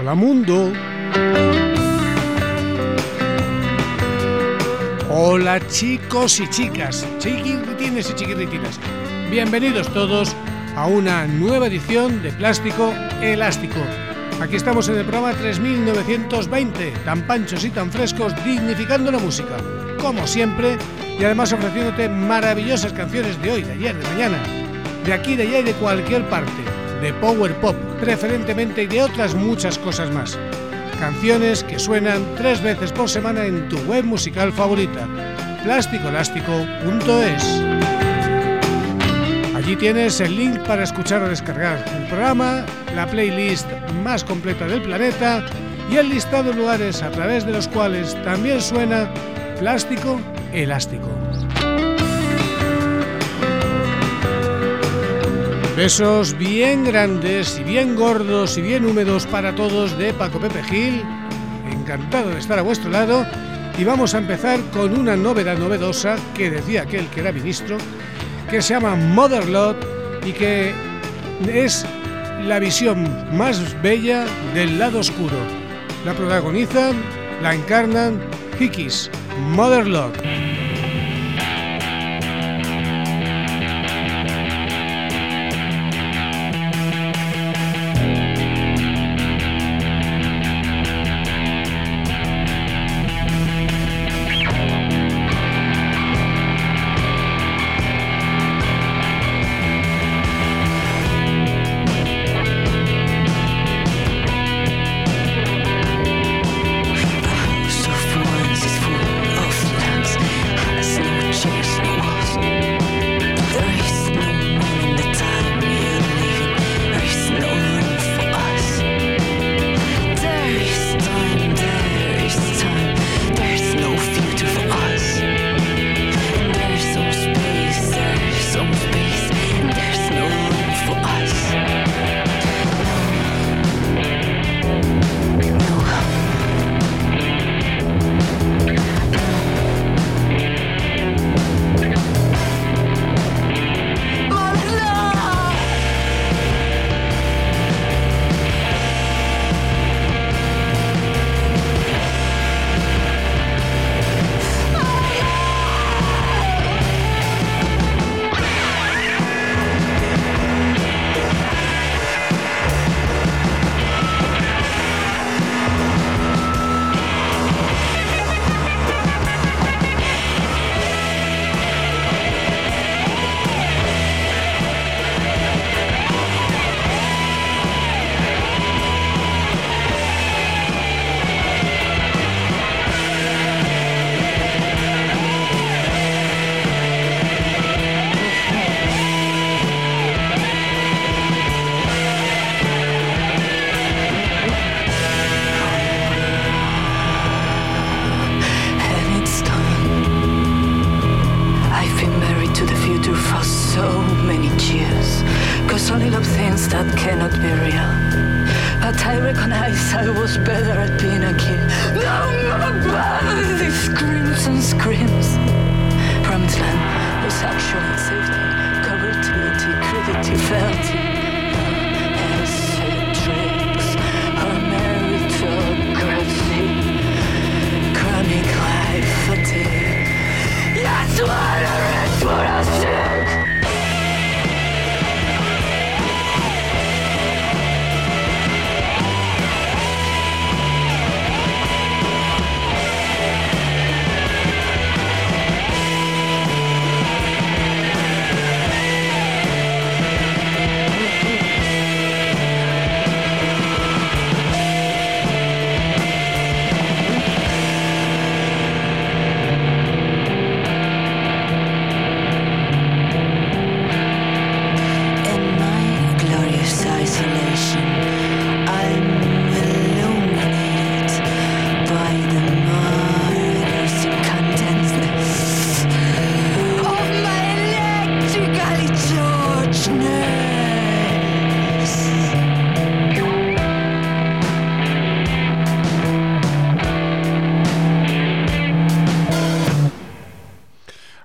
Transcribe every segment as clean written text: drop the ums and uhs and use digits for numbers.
Hola mundo. Hola chicos y chicas, chiquirritines y chiquirritinas. Bienvenidos todos a una nueva edición de Plástico Elástico. Aquí estamos en el programa 3920, tan panchos y tan frescos, dignificando la música, como siempre, y además ofreciéndote maravillosas canciones de hoy, de ayer, de mañana, de aquí, de allá y de cualquier parte, de power pop, preferentemente, y de otras muchas cosas más. Canciones que suenan 3 veces por semana en tu web musical favorita, plasticoelástico.es. Allí tienes el link para escuchar o descargar el programa, la playlist más completa del planeta y el listado de lugares a través de los cuales también suena Plástico Elástico. Besos bien grandes y bien gordos y bien húmedos para todos de Paco Pepe Gil. Encantado de estar a vuestro lado y vamos a empezar con una novedad novedosa que decía aquel que era ministro, que se llama Motherlode y que es la visión más bella del lado oscuro. La protagonizan, la encarnan Hikis, Motherlode.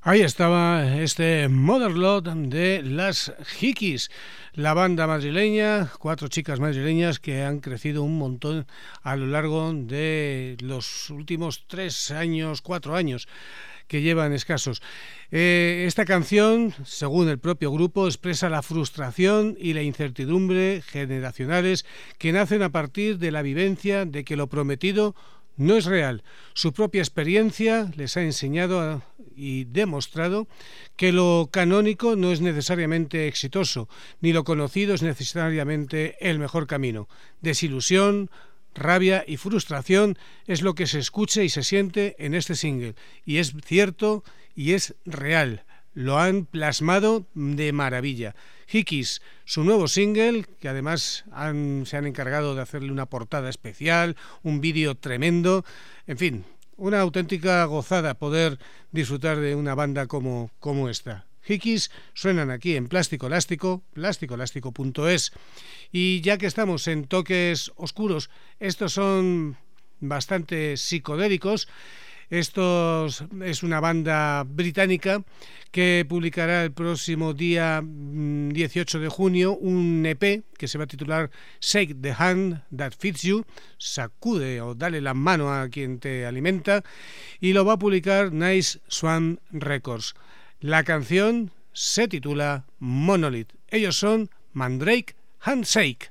Ahí estaba este Motherlode de las Hickeys, la banda madrileña, 4 chicas madrileñas que han crecido un montón a lo largo de los últimos 4 años que llevan escasos. Esta canción, según el propio grupo, expresa la frustración y la incertidumbre generacionales que nacen a partir de la vivencia de que lo prometido no es real. Su propia experiencia les ha enseñado y demostrado que lo canónico no es necesariamente exitoso, ni lo conocido es necesariamente el mejor camino. Desilusión, rabia y frustración es lo que se escucha y se siente en este single, y es cierto y es real. Lo han plasmado de maravilla. Hickeys, su nuevo single, que además se han encargado de hacerle una portada especial, un vídeo tremendo, en fin, una auténtica gozada poder disfrutar de una banda como esta. Hickeys suenan aquí en Plástico Elástico, plasticoelástico.es. Y ya que estamos en toques oscuros, estos son bastante psicodélicos. Estos es una banda británica que publicará el próximo día 18 de junio un EP que se va a titular Shake the Hand That Feeds You, sacude o dale la mano a quien te alimenta, y lo va a publicar Nice Swan Records. La canción se titula Monolith. Ellos son Mandrake Handshake.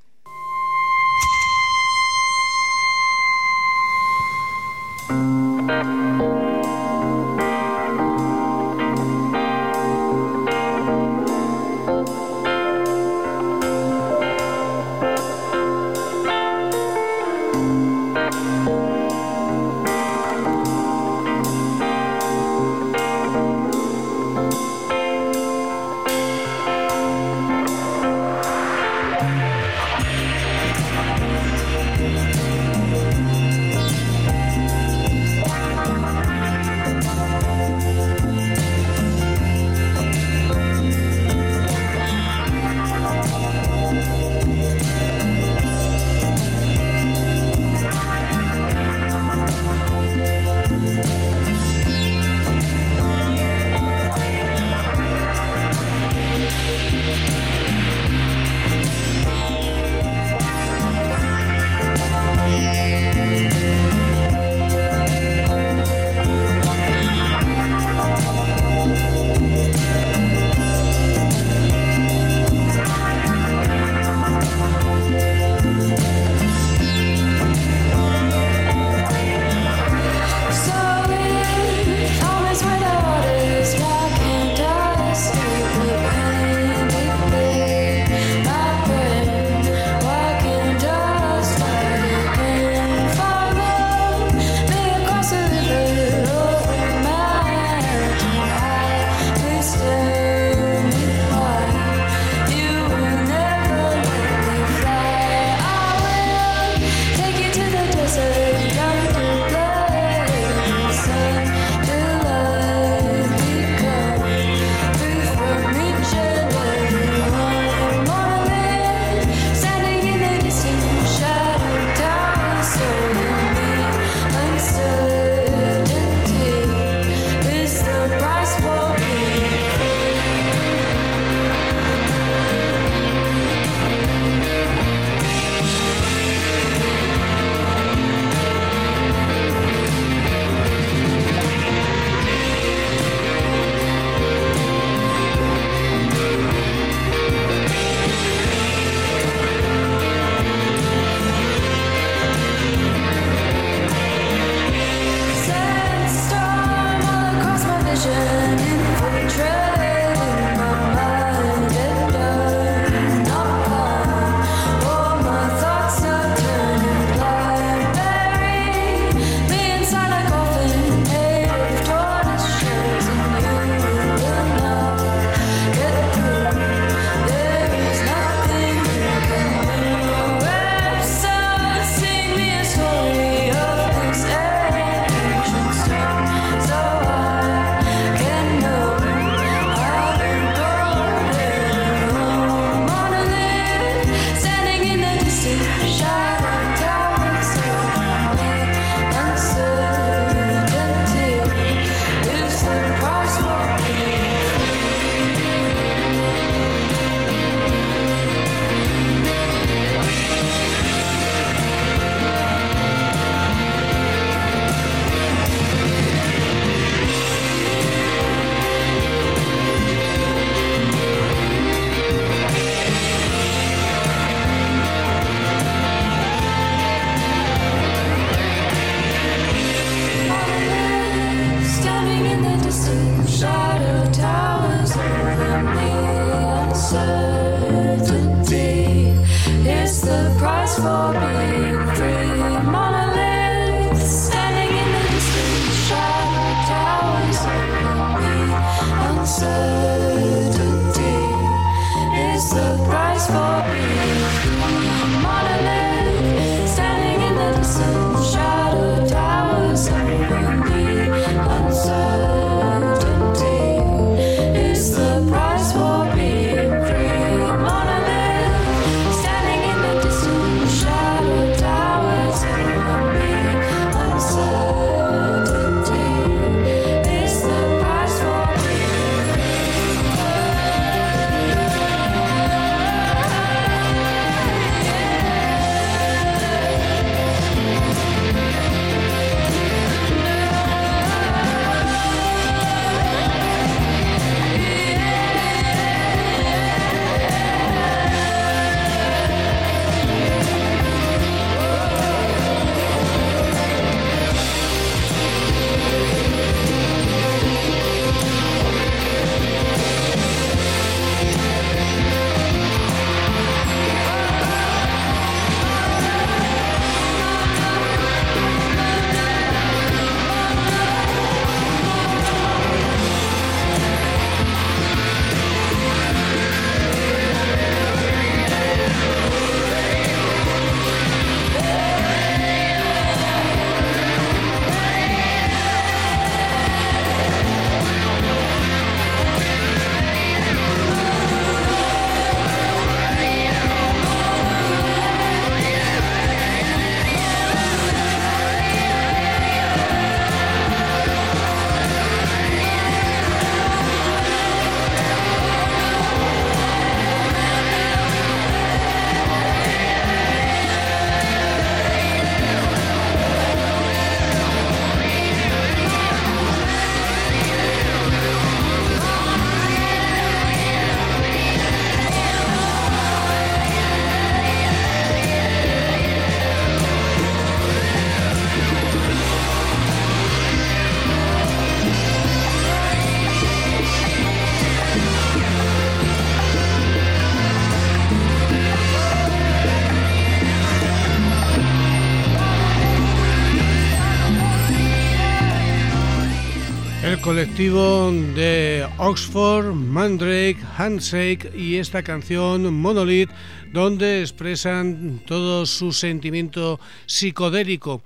Colectivo de Oxford, Mandrake, Handshake y esta canción Monolith, donde expresan todo su sentimiento psicodélico.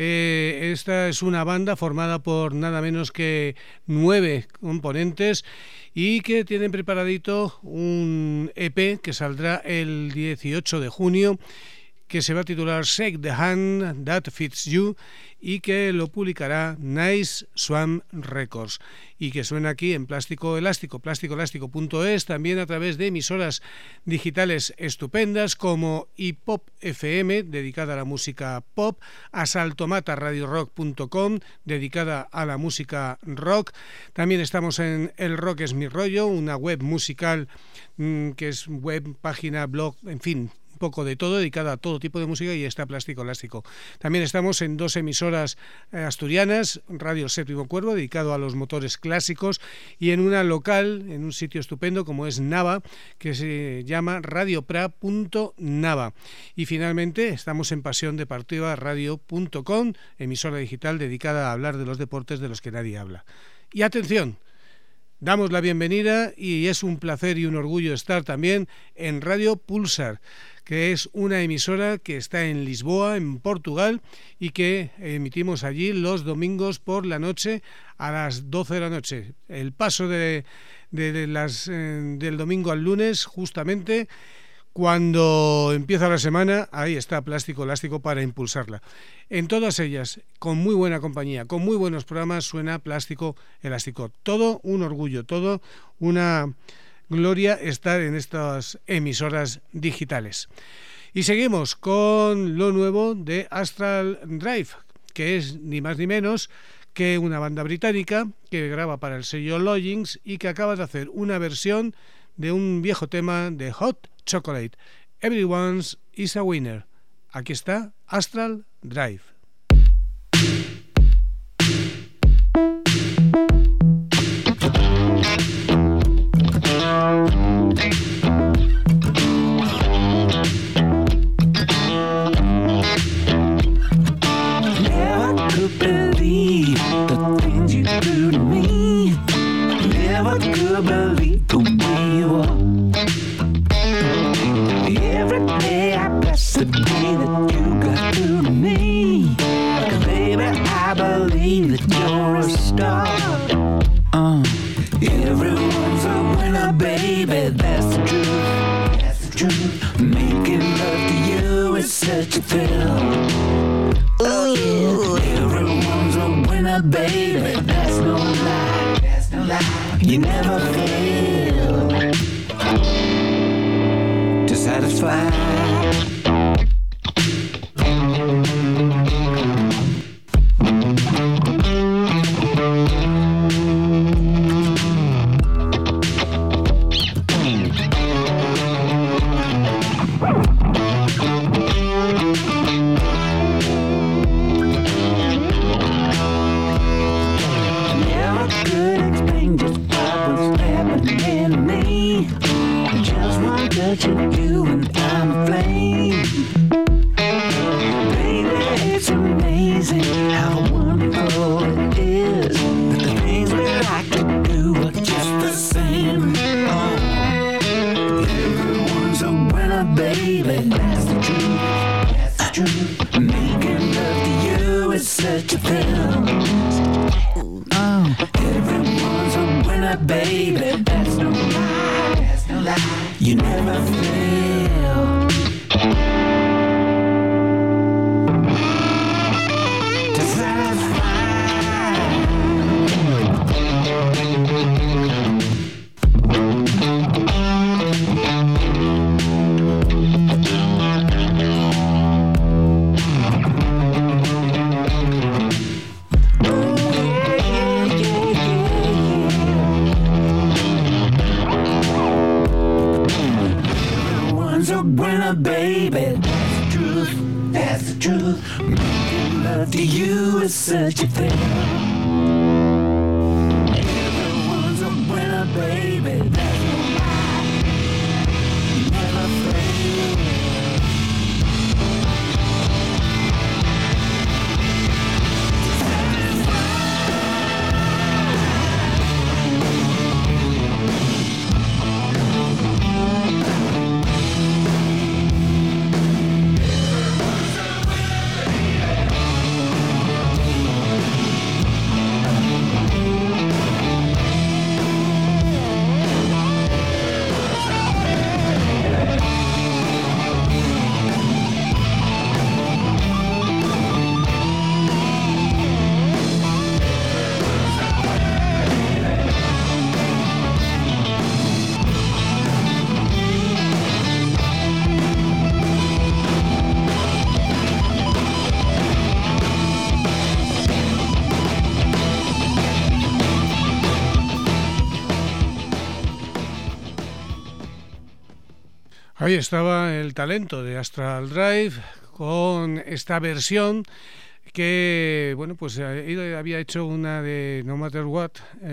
Esta es una banda formada por nada menos que 9 componentes y que tienen preparadito un EP que saldrá el 18 de junio, que se va a titular Shake the Hand That Fits You y que lo publicará Nice Swan Records y que suena aquí en Plástico Elástico, plásticoelástico.es, también a través de emisoras digitales estupendas como iPop FM, dedicada a la música pop, asaltomataradiorock.com, dedicada a la música rock. También estamos en El Rock es mi rollo, una web musical que es web, página, blog, en fin, poco de todo, dedicada a todo tipo de música, y está Plástico Elástico. También estamos en 2 emisoras asturianas, Radio El Séptimo Cuervo, dedicado a los motores clásicos, y en una local, en un sitio estupendo como es Nava, que se llama radiopra.nava. Y finalmente estamos en pasiondeportivaradio.com, emisora digital dedicada a hablar de los deportes de los que nadie habla. Y atención, damos la bienvenida, y es un placer y un orgullo estar también en Radio Pulsar, que es una emisora que está en Lisboa, en Portugal, y que emitimos allí los domingos por la noche a las 12 de la noche. El paso del domingo al lunes, justamente cuando empieza la semana, ahí está Plástico Elástico para impulsarla. En todas ellas, con muy buena compañía, con muy buenos programas, suena Plástico Elástico. Todo un orgullo, todo una gloria estar en estas emisoras digitales. Y seguimos con lo nuevo de Astral Drive, que es ni más ni menos que una banda británica que graba para el sello Logins y que acaba de hacer una versión de un viejo tema de Hot Chocolate, Everyone's is a Winner. Aquí está Astral Drive. Never could believe the things you do to me. Never could believe the way you are. truth. Making love to you is such a thrill. Oh yeah, everyone's a winner, baby. That's no lie, that's no lie. You never fail to satisfy. You and I'm a flame. Baby, it's amazing how wonderful it is that the things we like to do are just the same. Oh, everyone's a winner, baby. That's the truth. That's the truth. Making love to you is such a thrill. Oh, everyone's a winner, baby. That's no lie. That's no lie. You never fail to satisfy. Winner, baby, that's the truth, that's the truth. Making love to you is such a thing. Everyone's a winner, baby, that's no lie. You never fail. Ahí estaba el talento de Astral Drive con esta versión que, bueno, pues había hecho una de No Matter What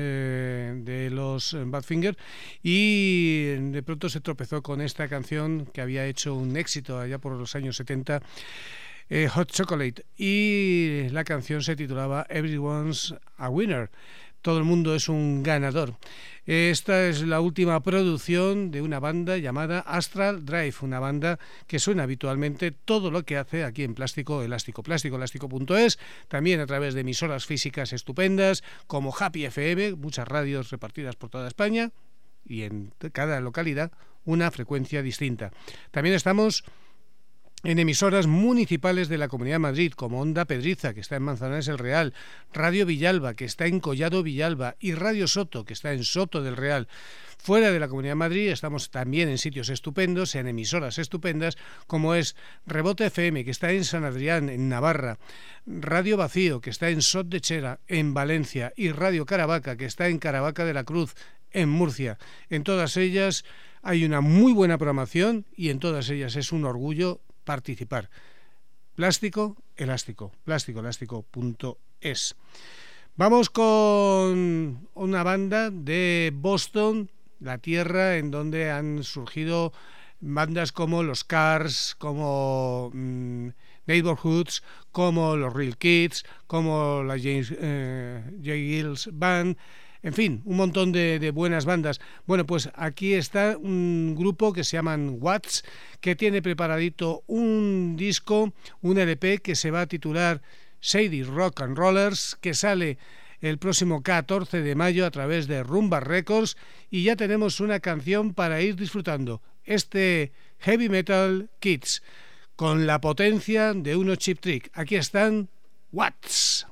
de los Badfinger y de pronto se tropezó con esta canción que había hecho un éxito allá por los años 70, Hot Chocolate, y la canción se titulaba Everyone's a Winner. Todo el mundo es un ganador. Esta es la última producción de una banda llamada Astral Drive, una banda que suena habitualmente todo lo que hace aquí en Plástico Elástico. Plásticoelástico.es, también a través de emisoras físicas estupendas como Happy FM, muchas radios repartidas por toda España y en cada localidad una frecuencia distinta. También estamos en emisoras municipales de la Comunidad de Madrid, como Onda Pedriza, que está en Manzanares el Real, Radio Villalba, que está en Collado Villalba, y Radio Soto, que está en Soto del Real. Fuera de la Comunidad de Madrid estamos también en sitios estupendos, en emisoras estupendas, como es Rebote FM, que está en San Adrián, en Navarra, Radio Vacío, que está en Sot de Chera, en Valencia, y Radio Caravaca, que está en Caravaca de la Cruz, en Murcia. En todas ellas hay una muy buena programación y en todas ellas es un orgullo participar. Plástico Elástico, plásticoelástico.es. Vamos con una banda de Boston, la tierra en donde han surgido bandas como los Cars, como Neighborhoods, como los Real Kids, como la J. Gills Band. En fin, un montón de buenas bandas. Bueno, pues aquí está un grupo que se llaman Watts, que tiene preparadito un disco, un LP que se va a titular Shady Rock and Rollers, que sale el próximo 14 de mayo a través de Rumba Records, y ya tenemos una canción para ir disfrutando. Este Heavy Metal Kids, con la potencia de unos Cheap Trick. Aquí están Watts.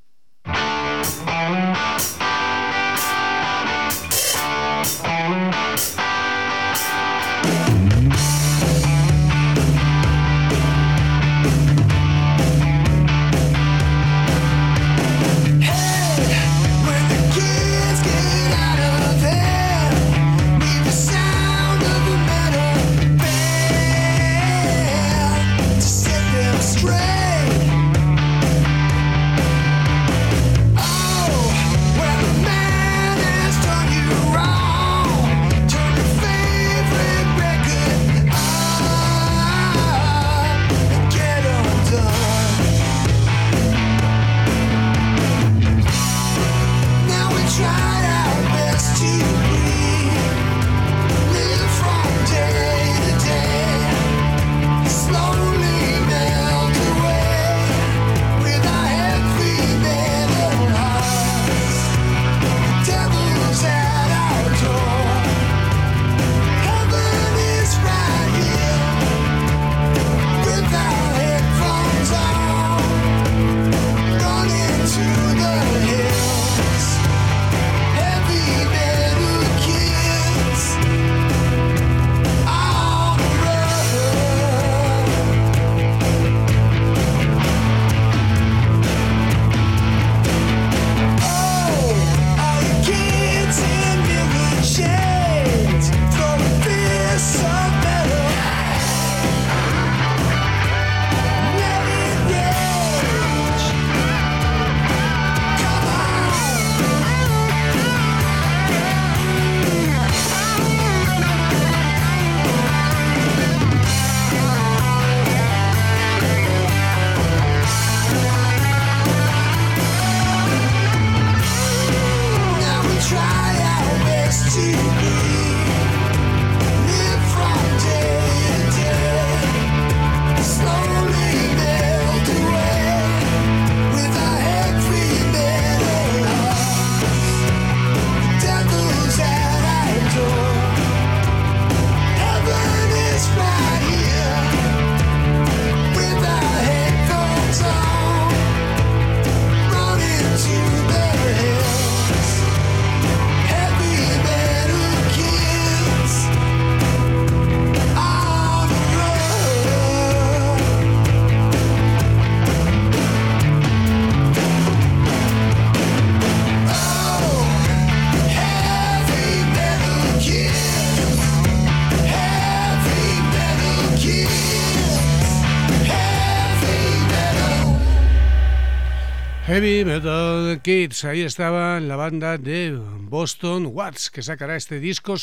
Heavy Metal Kids, ahí estaba la banda de Boston, Watts, que sacará este disco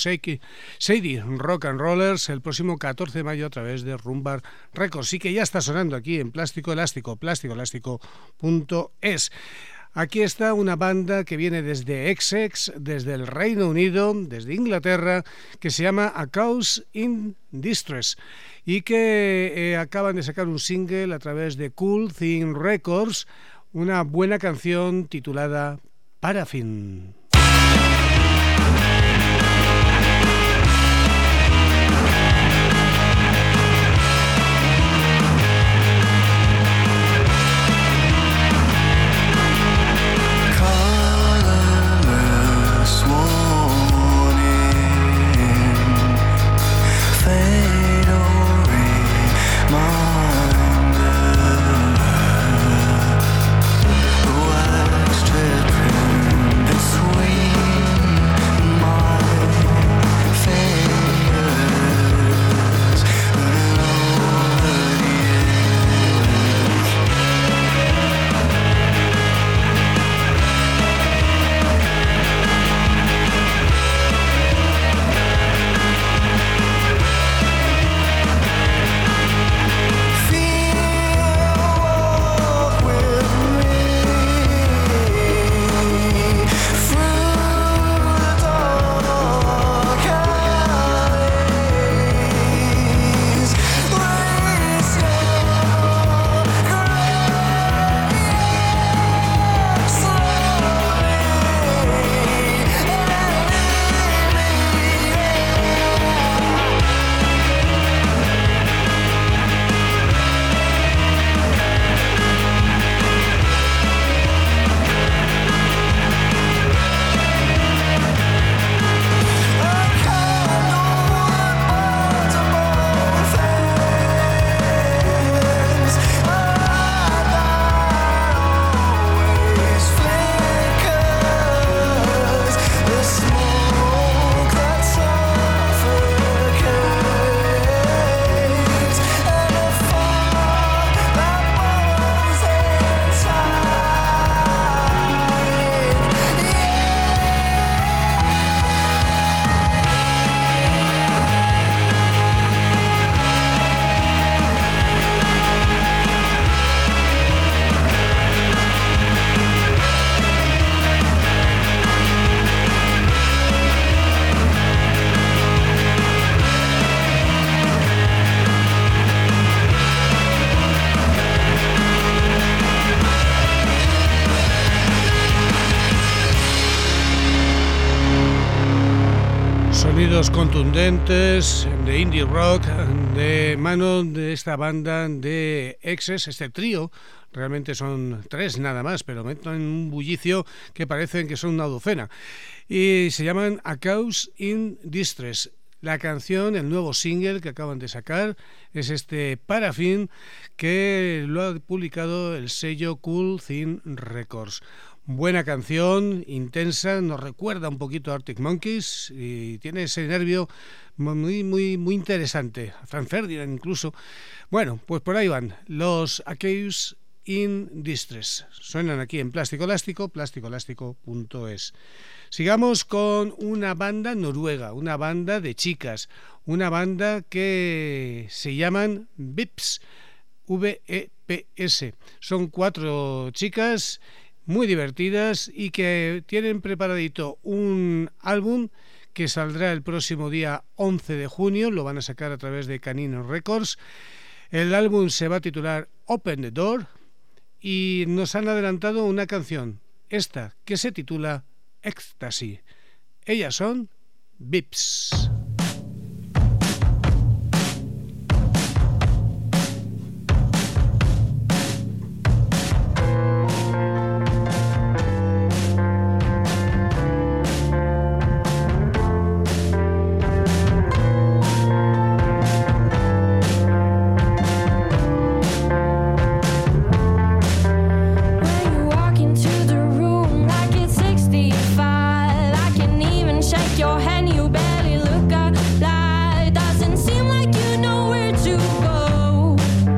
Sadie Rock and Rollers el próximo 14 de mayo a través de Rumbar Records, y que ya está sonando aquí en Plástico Elástico, plásticoelástico.es. Aquí está una banda que viene desde Essex, desde el Reino Unido, desde Inglaterra, que se llama A Cause in Distress, y que acaban de sacar un single a través de Cool Thing Records, una buena canción titulada Paraffin. This way Sonidos contundentes de indie rock de mano de esta banda de exes, este trío. Realmente son 3 nada más, pero meten un bullicio que parecen que son una docena. Y se llaman A Cause in Distress. La canción, el nuevo single que acaban de sacar, es este Paraffin, que lo ha publicado el sello Cool Thing Records. Buena canción, intensa, nos recuerda un poquito a Arctic Monkeys y tiene ese nervio muy interesante, a Frank Ferdinand incluso. Bueno, pues por ahí van los A Cause in Distress. Suenan aquí en Plástico Elástico, plasticoelástico.es. Sigamos con una banda noruega, una banda de chicas, una banda que se llaman Vips, V-E-P-S. Son 4 chicas muy divertidas y que tienen preparadito un álbum que saldrá el próximo día 11 de junio, lo van a sacar a través de Canino Records. El álbum se va a titular Open the Door y nos han adelantado una canción, esta que se titula Ecstasy. Ellas son Vips. Your hand, you barely look alive. Doesn't seem like you know where to go.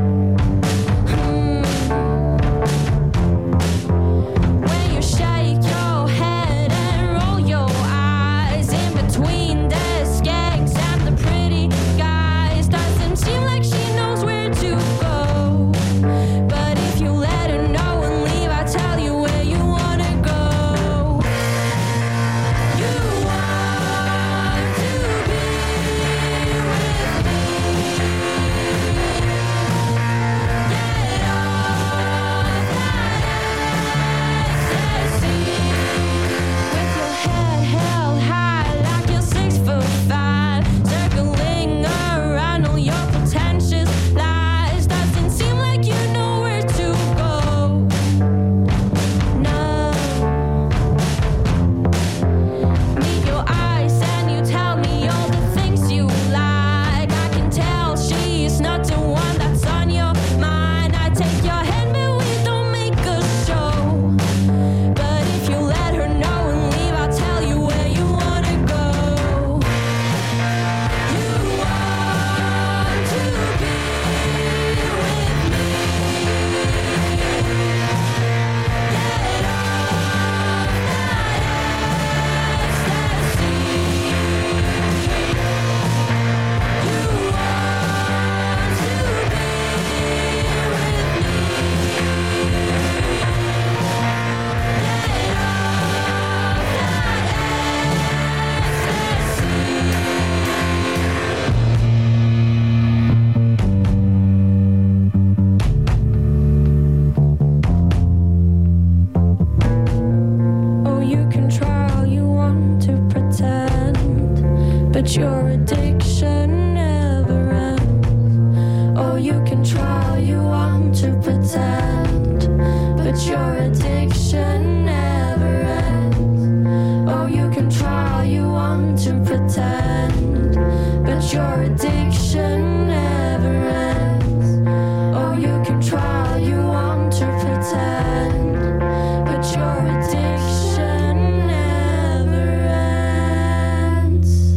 When you shake your head and roll your eyes in between the skanks and the pretty guys, doesn't seem like she knows where to go. But if you let her know and leave, I'll tell you where you wanna go. You want to be with me. Get off that ecstasy. With your head held high like you're 6'5", circling around all your pretentious lies. Doesn't seem like you know where to go. No. Meet your eyes and you tell me all the things you like. I can tell she's not the one that's on your mind. I take your hand but we don't make a show. But if you let her know and leave, I'll tell you where you wanna go. You want to be with me. Get off that ecstasy. You want to be with me. Oh, you can try all you want to pretend, but your addiction never ends. Oh, you can try all you want to pretend, but your addiction never ends. Oh, you can try all you want to pretend, but your addiction never ends. Oh, you can try all you want to pretend, but your addiction never ends.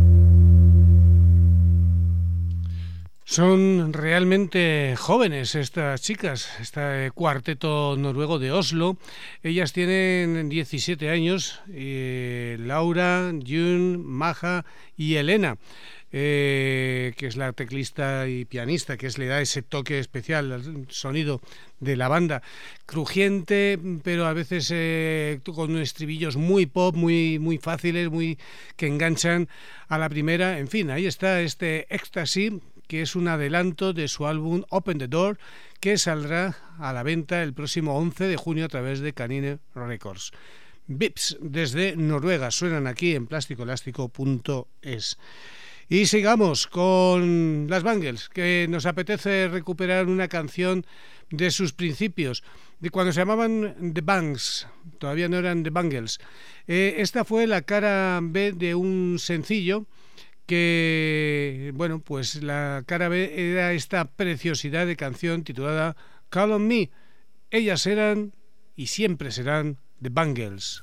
Son realmente jóvenes estas chicas, este cuarteto noruego de Oslo. Ellas tienen 17 años, Laura, June, Maja y Elena, que es la teclista y pianista, que le da ese toque especial al sonido de la banda. Crujiente, pero a veces con estribillos muy pop, muy fáciles, que enganchan a la primera. En fin, ahí está este Ecstasy, que es un adelanto de su álbum Open the Door, que saldrá a la venta el próximo 11 de junio a través de Canine Records. Vips desde Noruega. Suenan aquí en plásticoelástico.es. Y sigamos con las Bangles, que nos apetece recuperar una canción de sus principios, de cuando se llamaban The Bangs, todavía no eran The Bangles. Esta fue la cara B de un sencillo que, bueno, pues la cara B era esta preciosidad de canción titulada Call on Me. Ellas eran y siempre serán The Bangles.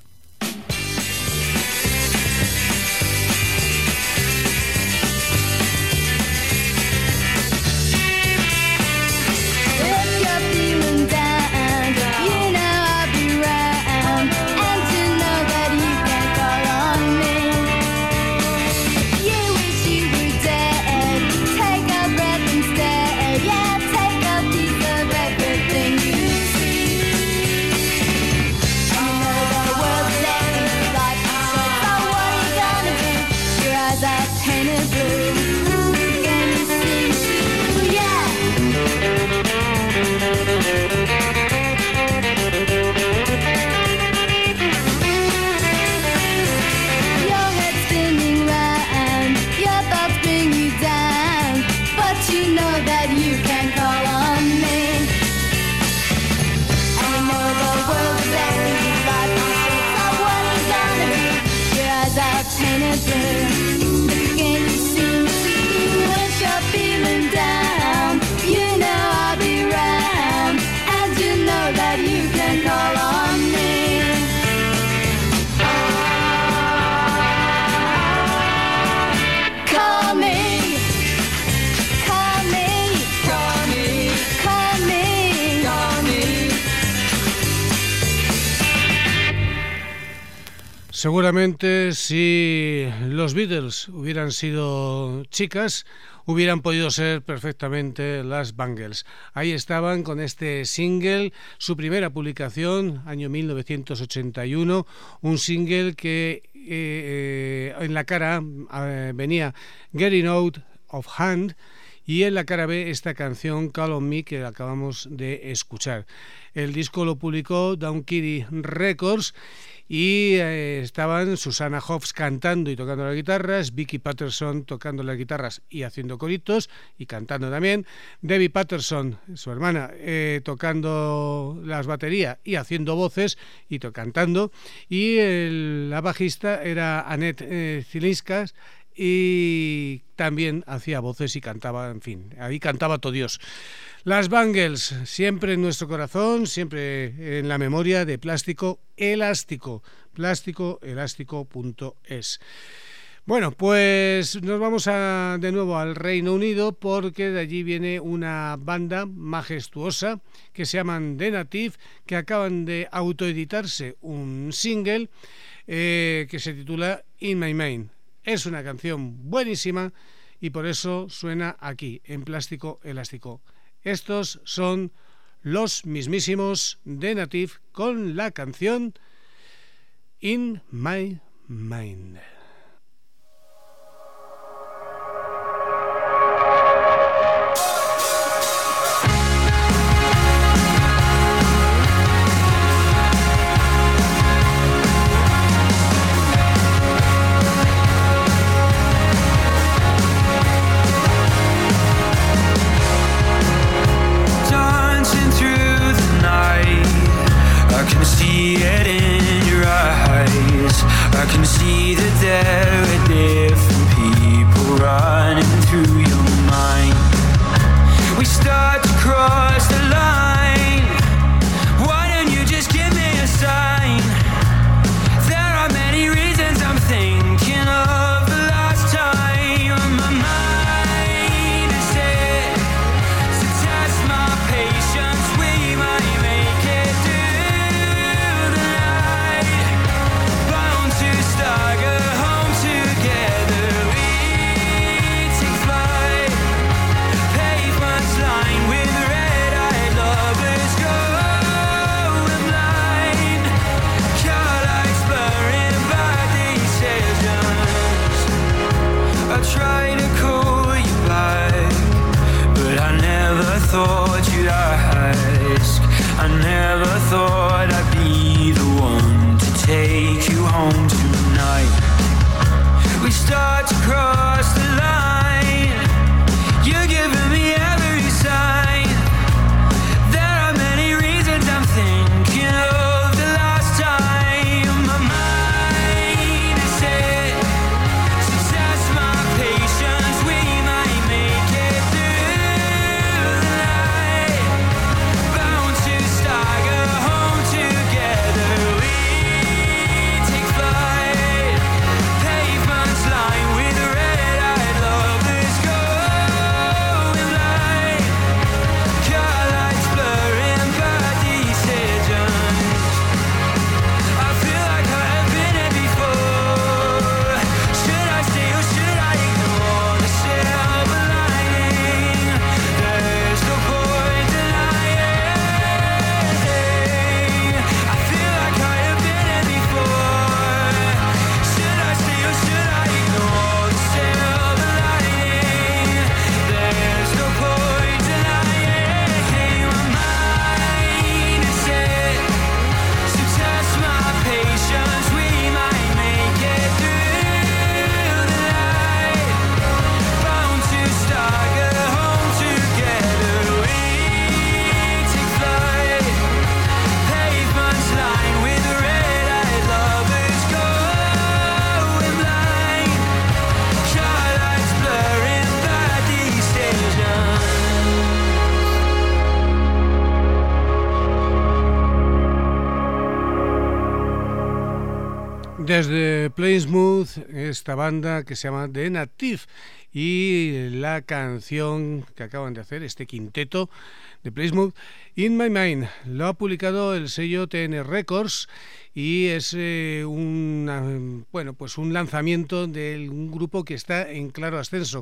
Seguramente si los Beatles hubieran sido chicas, hubieran podido ser perfectamente las Bangles. Ahí estaban con este single, su primera publicación, año 1981, un single que en la cara venía Getting Out of Hand, y en la cara B esta canción Call on Me que acabamos de escuchar. El disco lo publicó Down Kiddie Records y estaban Susanna Hoffs cantando y tocando las guitarras, Vicky Patterson tocando las guitarras y haciendo coritos y cantando también, Debbie Patterson, su hermana, tocando las baterías y haciendo voces y cantando, y la bajista era Annette Zilinskas, y también hacía voces y cantaba, en fin, ahí cantaba todo Dios. Las Bangles, siempre en nuestro corazón, siempre en la memoria de Plástico Elástico, plásticoelástico.es. Bueno, pues nos vamos de nuevo al Reino Unido, porque de allí viene una banda majestuosa que se llaman The Native, que acaban de autoeditarse un single que se titula In My Mind. Es una canción buenísima y por eso suena aquí, en Plástico Elástico. Estos son los mismísimos The Native con la canción In My Mind. I can see the Desde Plymouth, esta banda que se llama The Native, y la canción que acaban de hacer, este quinteto de Plymouth, In My Mind, lo ha publicado el sello TN Records y es un lanzamiento de un grupo que está en claro ascenso.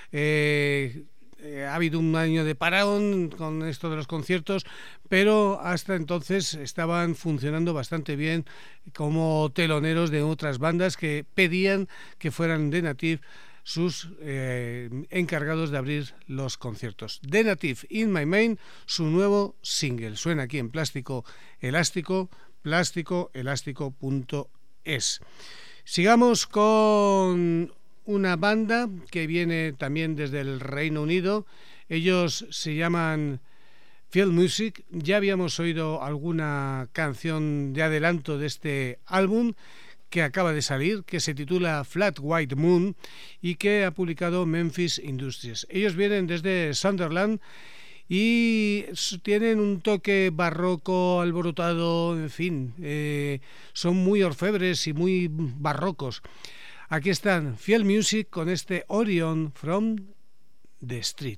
Ha habido un año de parón con esto de los conciertos, pero hasta entonces estaban funcionando bastante bien como teloneros de otras bandas que pedían que fueran The Native sus encargados de abrir los conciertos. The Native, In My Mind, su nuevo single. Suena aquí en Plástico Elástico, plásticoelástico.es. Sigamos con una banda que viene también desde el Reino Unido. Ellos se llaman Field Music. Ya habíamos oído alguna canción de adelanto de este álbum que acaba de salir, que se titula Flat White Moon y que ha publicado Memphis Industries. Ellos vienen desde Sunderland y tienen un toque barroco, alborotado, en fin, son muy orfebres y muy barrocos. Aquí están Field Music con este Orion from the Street.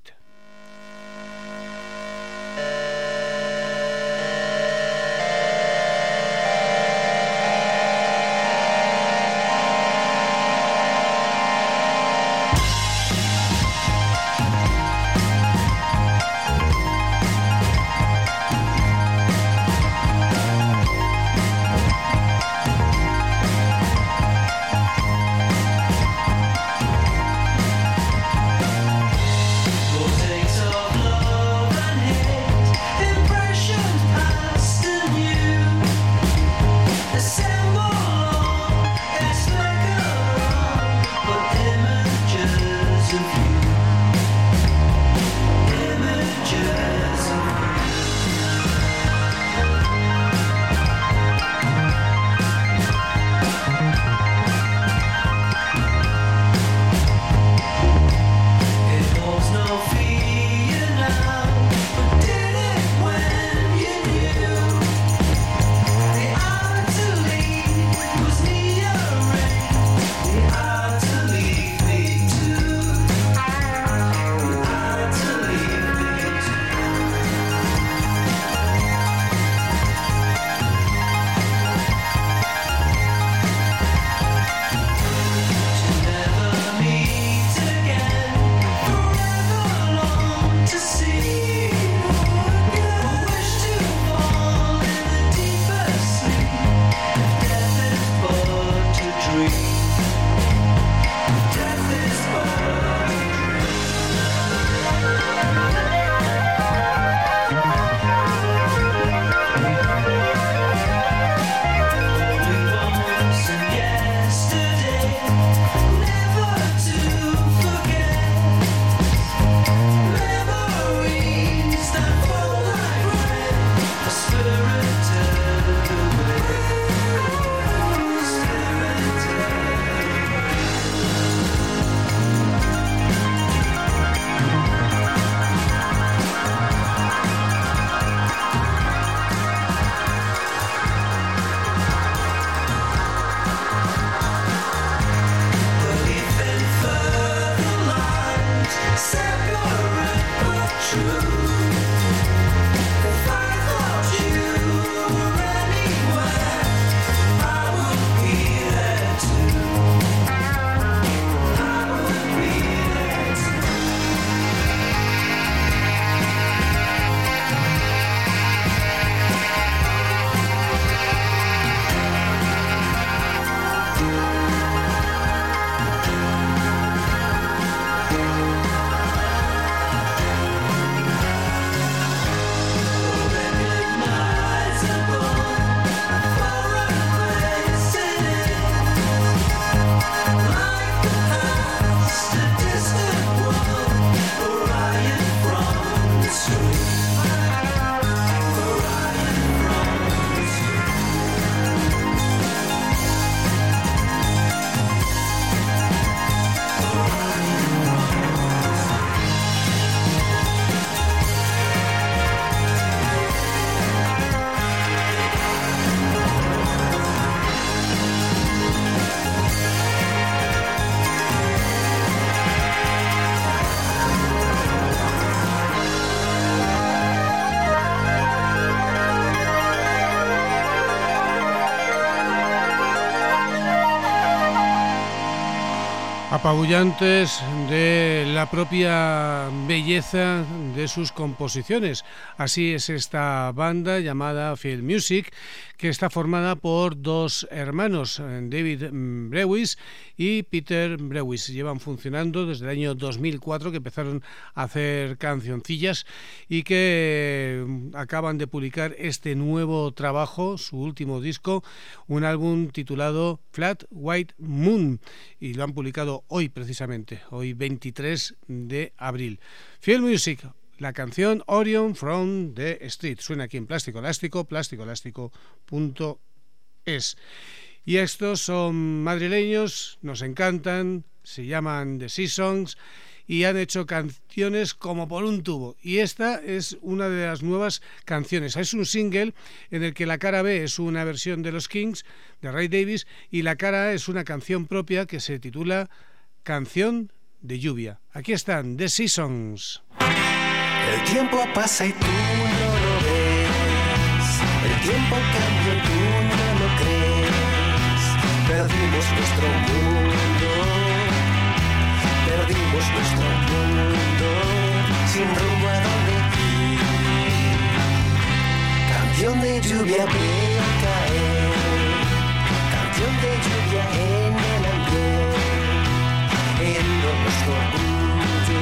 apabullantes de la propia belleza de sus composiciones. Así es esta banda llamada Field Music, que está formada por dos hermanos, David Brewis y Peter Brewis. Llevan funcionando desde el año 2004, que empezaron a hacer cancioncillas y que acaban de publicar este nuevo trabajo, su último disco, un álbum titulado Flat White Moon, y lo han publicado hoy precisamente, hoy 23 de abril. Field Music, la canción Orion from the Street, suena aquí en Plástico Elástico, plasticoelástico.es. Y estos son madrileños, nos encantan, se llaman The Seasons y han hecho canciones como por un tubo. Y esta es una de las nuevas canciones. Es un single en el que la cara B es una versión de los Kings, de Ray Davies, y la cara A es una canción propia que se titula Canción de Lluvia. Aquí están The Seasons. El tiempo pasa y tú no lo ves. El tiempo cambia y tú no lo crees. Perdimos nuestro mundo. Perdimos nuestro mundo. Sin rumbo a dónde ir. Canción de lluvia veo caer. Canción de lluvia en el ambiente. Herido nuestro orgullo.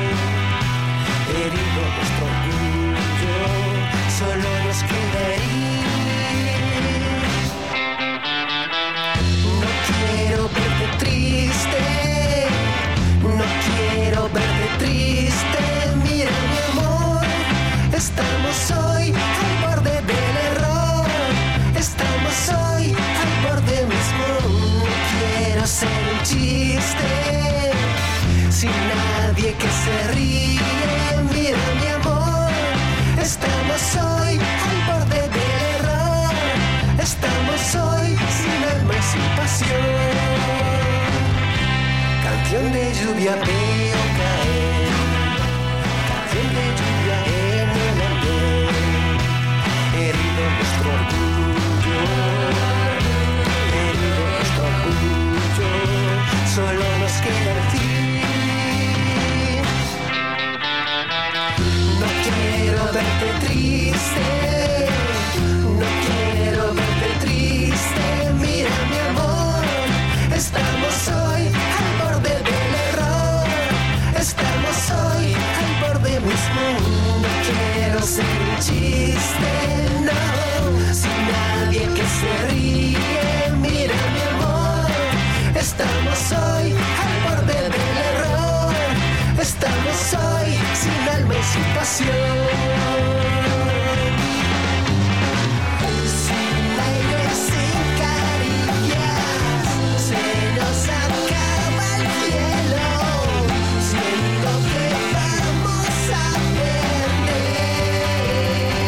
Herido nuestro orgullo, solo nos queda ir. No quiero verte triste, no quiero verte triste. Mira mi amor, estamos hoy al borde del error. Estamos hoy al borde mismo. No quiero ser un chiste, sin nadie que se ríe. Mira mi amor, estamos hoy al borde del error. Estamos hoy sin alma y sin pasión. Canción de lluvia veo caer. Canción de lluvia en el andén. Herido nuestro orgullo. Herido nuestro orgullo. Solo nos queda el fin. No quiero verte triste, no quiero verte triste. Mira mi amor, estamos hoy al borde del error. Estamos hoy al borde mismo. No quiero ser un chiste, no, sin nadie que se ríe. Mira mi amor, estamos hoy al borde del error. Estamos hoy sin alma y sin pasión. Sin aire, sin caricias, se nos acaba el cielo. Siento que vamos a perder.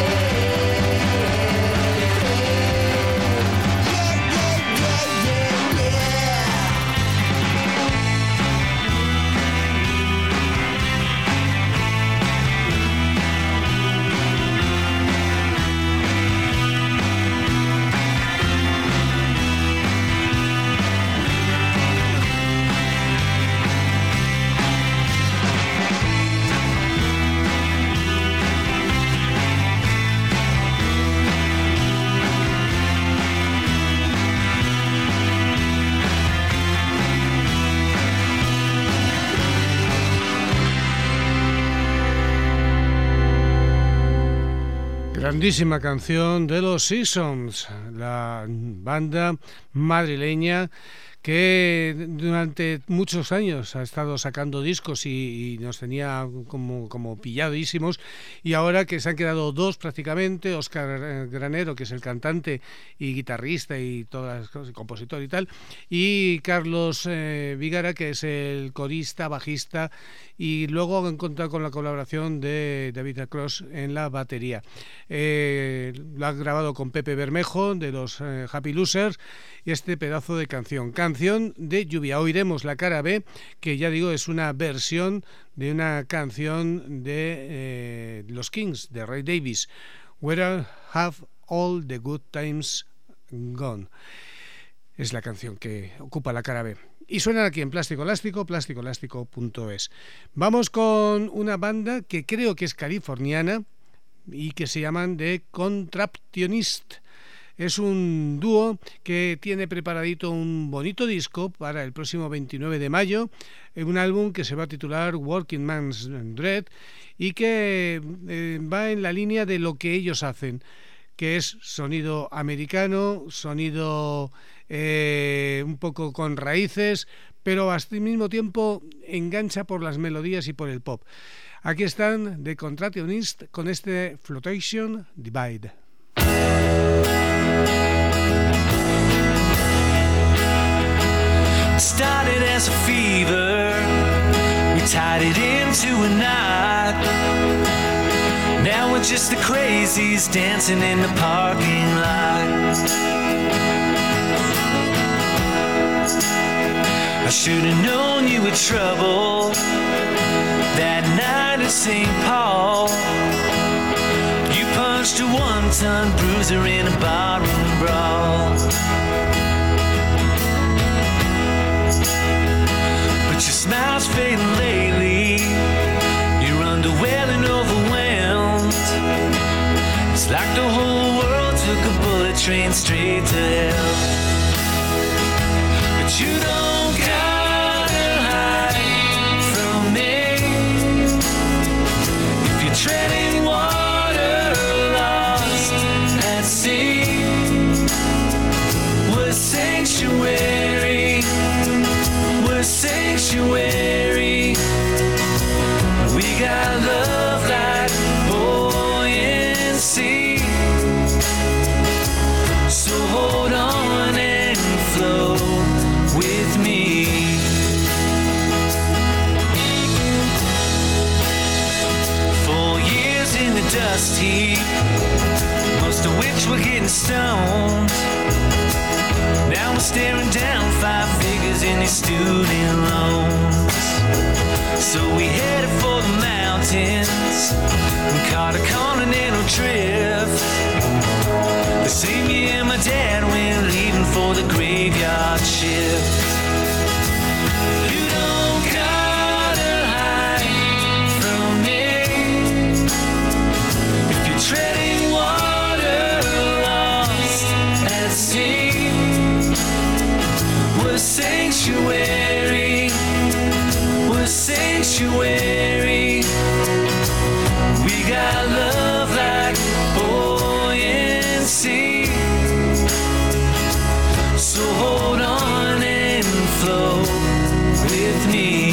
Grandísima canción de los Seasons, la banda madrileña que durante muchos años ha estado sacando discos y nos tenía como pilladísimos, y ahora que se han quedado dos prácticamente, Óscar Granero, que es el cantante y guitarrista y todas las cosas, compositor y tal, y Carlos Vigara, que es el corista, bajista, y luego han contado con la colaboración de David Cross en la batería. Lo ha grabado con Pepe Bermejo de los Happy Losers, y este pedazo de canción de lluvia. Oiremos la cara B, que ya digo es una versión de una canción de los Kings, de Ray Davies, Where Have All the Good Times Gone. Es la canción que ocupa la cara B. y suenan aquí en Plástico Elástico, plasticoelástico.es. Vamos con una banda que creo que es californiana y que se llaman The Contraptionist. Es un dúo que tiene preparadito un bonito disco para el próximo 29 de mayo, un álbum que se va a titular Working Man's Dread y que va en la línea de lo que ellos hacen, que es sonido americano, sonido un poco con raíces, pero al mismo tiempo engancha por las melodías y por el pop. Aquí están The Contraptionist con este Flotation Divide. Started as a fever, we tied it into a knot. Now we're just the crazies dancing in the parking lot. I should've known you were trouble that night at St. Paul. You punched a one-ton bruiser in a barroom brawl. But your smile's fading lately. You're underwhelmed and overwhelmed. It's like the whole world took a bullet train straight to hell. But you don't gotta hide from me. If you're treading water lost at sea, we're sanctuary. Sanctuary. We got love like buoyancy. So hold on and flow with me. 4 years in the dust heap, most of which were getting stoned. Now we're staring down 5 figures in these student loans. So we headed for the mountains and caught a continental drift. The same year my dad went leaving for the graveyard shift. You don't gotta hide from me. If you're treading water lost at sea, we're sanctuary, we're sanctuary. We got love like buoyancy. So hold on and flow with me.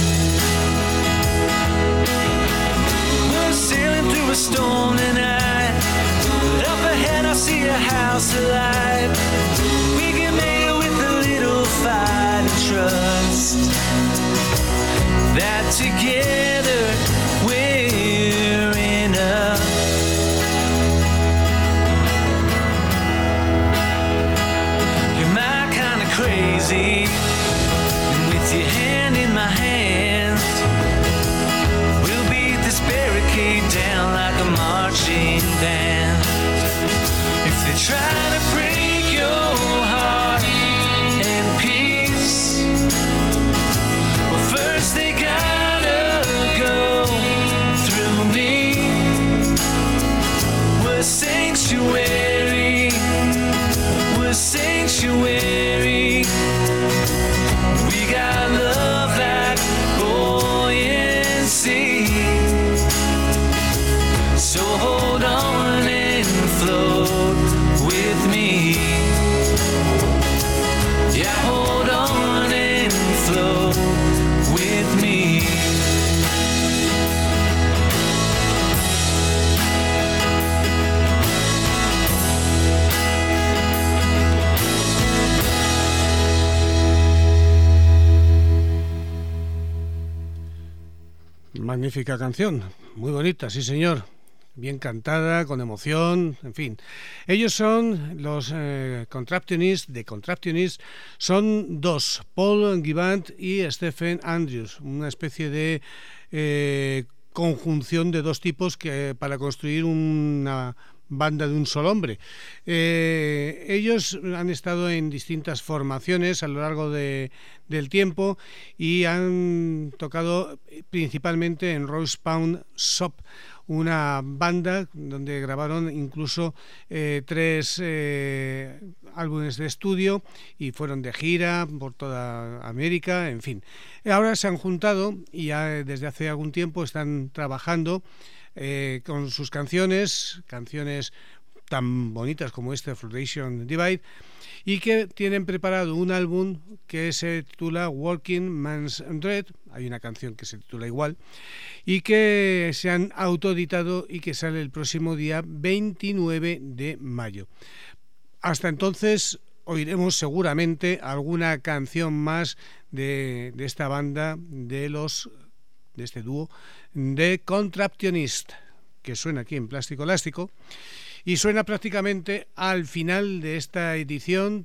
We're sailing through a storm tonight, but up ahead I see a house alight. We can make it with a little fight and trust that together we're enough. You're my kind of crazy, and with your hand in my hand, we'll beat this barricade down like a marching band. If they try to break your heart and peace, well, first they gotta go through me. We're sanctuary, we're sanctuary. We got love like buoyancy. So hold on and float with me. Yeah, hold on and float with me. Magnífica canción, muy bonita, sí señor. Bien cantada, con emoción, en fin. Ellos son los Contraptionists, The Contraptionists, son dos, Paul Givant y Stephen Andrews, una especie de conjunción de dos tipos que para construir una banda de un solo hombre. Ellos han estado en distintas formaciones a lo largo del tiempo y han tocado principalmente en Rose Pound Shop, una banda donde grabaron incluso 3 álbumes de estudio y fueron de gira por toda América, en fin. Ahora se han juntado y ya desde hace algún tiempo están trabajando con sus canciones tan bonitas como este Flotation Divide, y que tienen preparado un álbum que se titula Walking Man's Dread. Hay una canción que se titula igual y que se han autoeditado y que sale el próximo día 29 de mayo. Hasta entonces oiremos seguramente alguna canción más de esta banda, de este dúo de Contraptionist, que suena aquí en Plástico Elástico. Y suena prácticamente al final de esta edición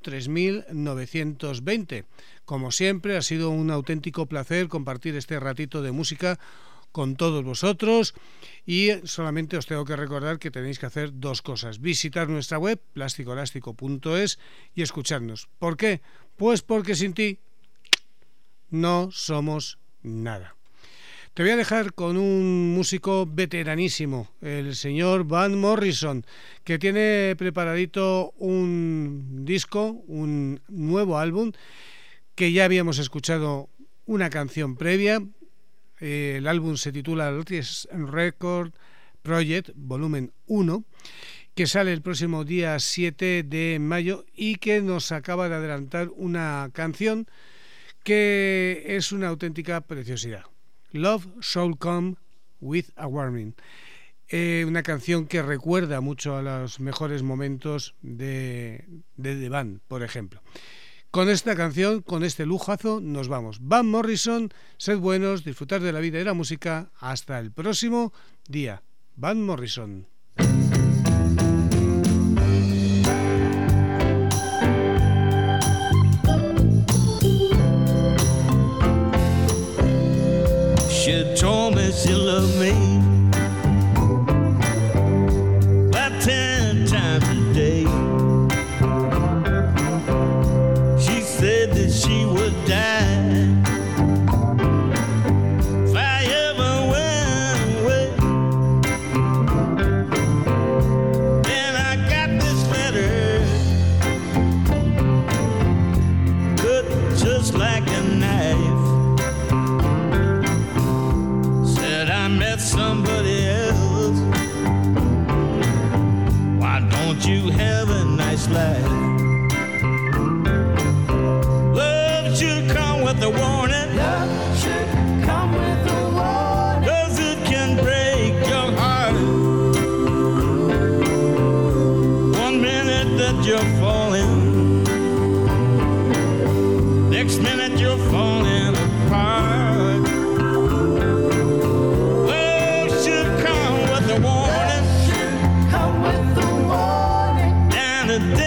3920. Como siempre, ha sido un auténtico placer compartir este ratito de música con todos vosotros, y solamente os tengo que recordar que tenéis que hacer 2 cosas: visitar nuestra web plasticoelástico.es y escucharnos. ¿Por qué? Pues porque sin ti no somos nada. Te voy a dejar con un músico veteranísimo, el señor Van Morrison, que tiene preparadito un disco, un nuevo álbum, que ya habíamos escuchado una canción previa. El álbum se titula Lotus Record Project Volumen 1, que sale el próximo día 7 de mayo y que nos acaba de adelantar una canción que es una auténtica preciosidad. Love Shall Come With a Warning, una canción que recuerda mucho a los mejores momentos de The Band, por ejemplo. Con esta canción, con este lujazo, nos vamos. Van Morrison, sed buenos, disfrutar de la vida y la música. Hasta el próximo día. Van Morrison. She told me she loved me about 10 times a day. She said that she would die if I ever went away. Then I got this letter, cut just like a knife. I met somebody else. Why don't you have a nice life? Love should come with a warning. Love should come with a warning. 'Cause it can break your heart. One minute that you're falling, next minute you're falling apart. Come with the warning. And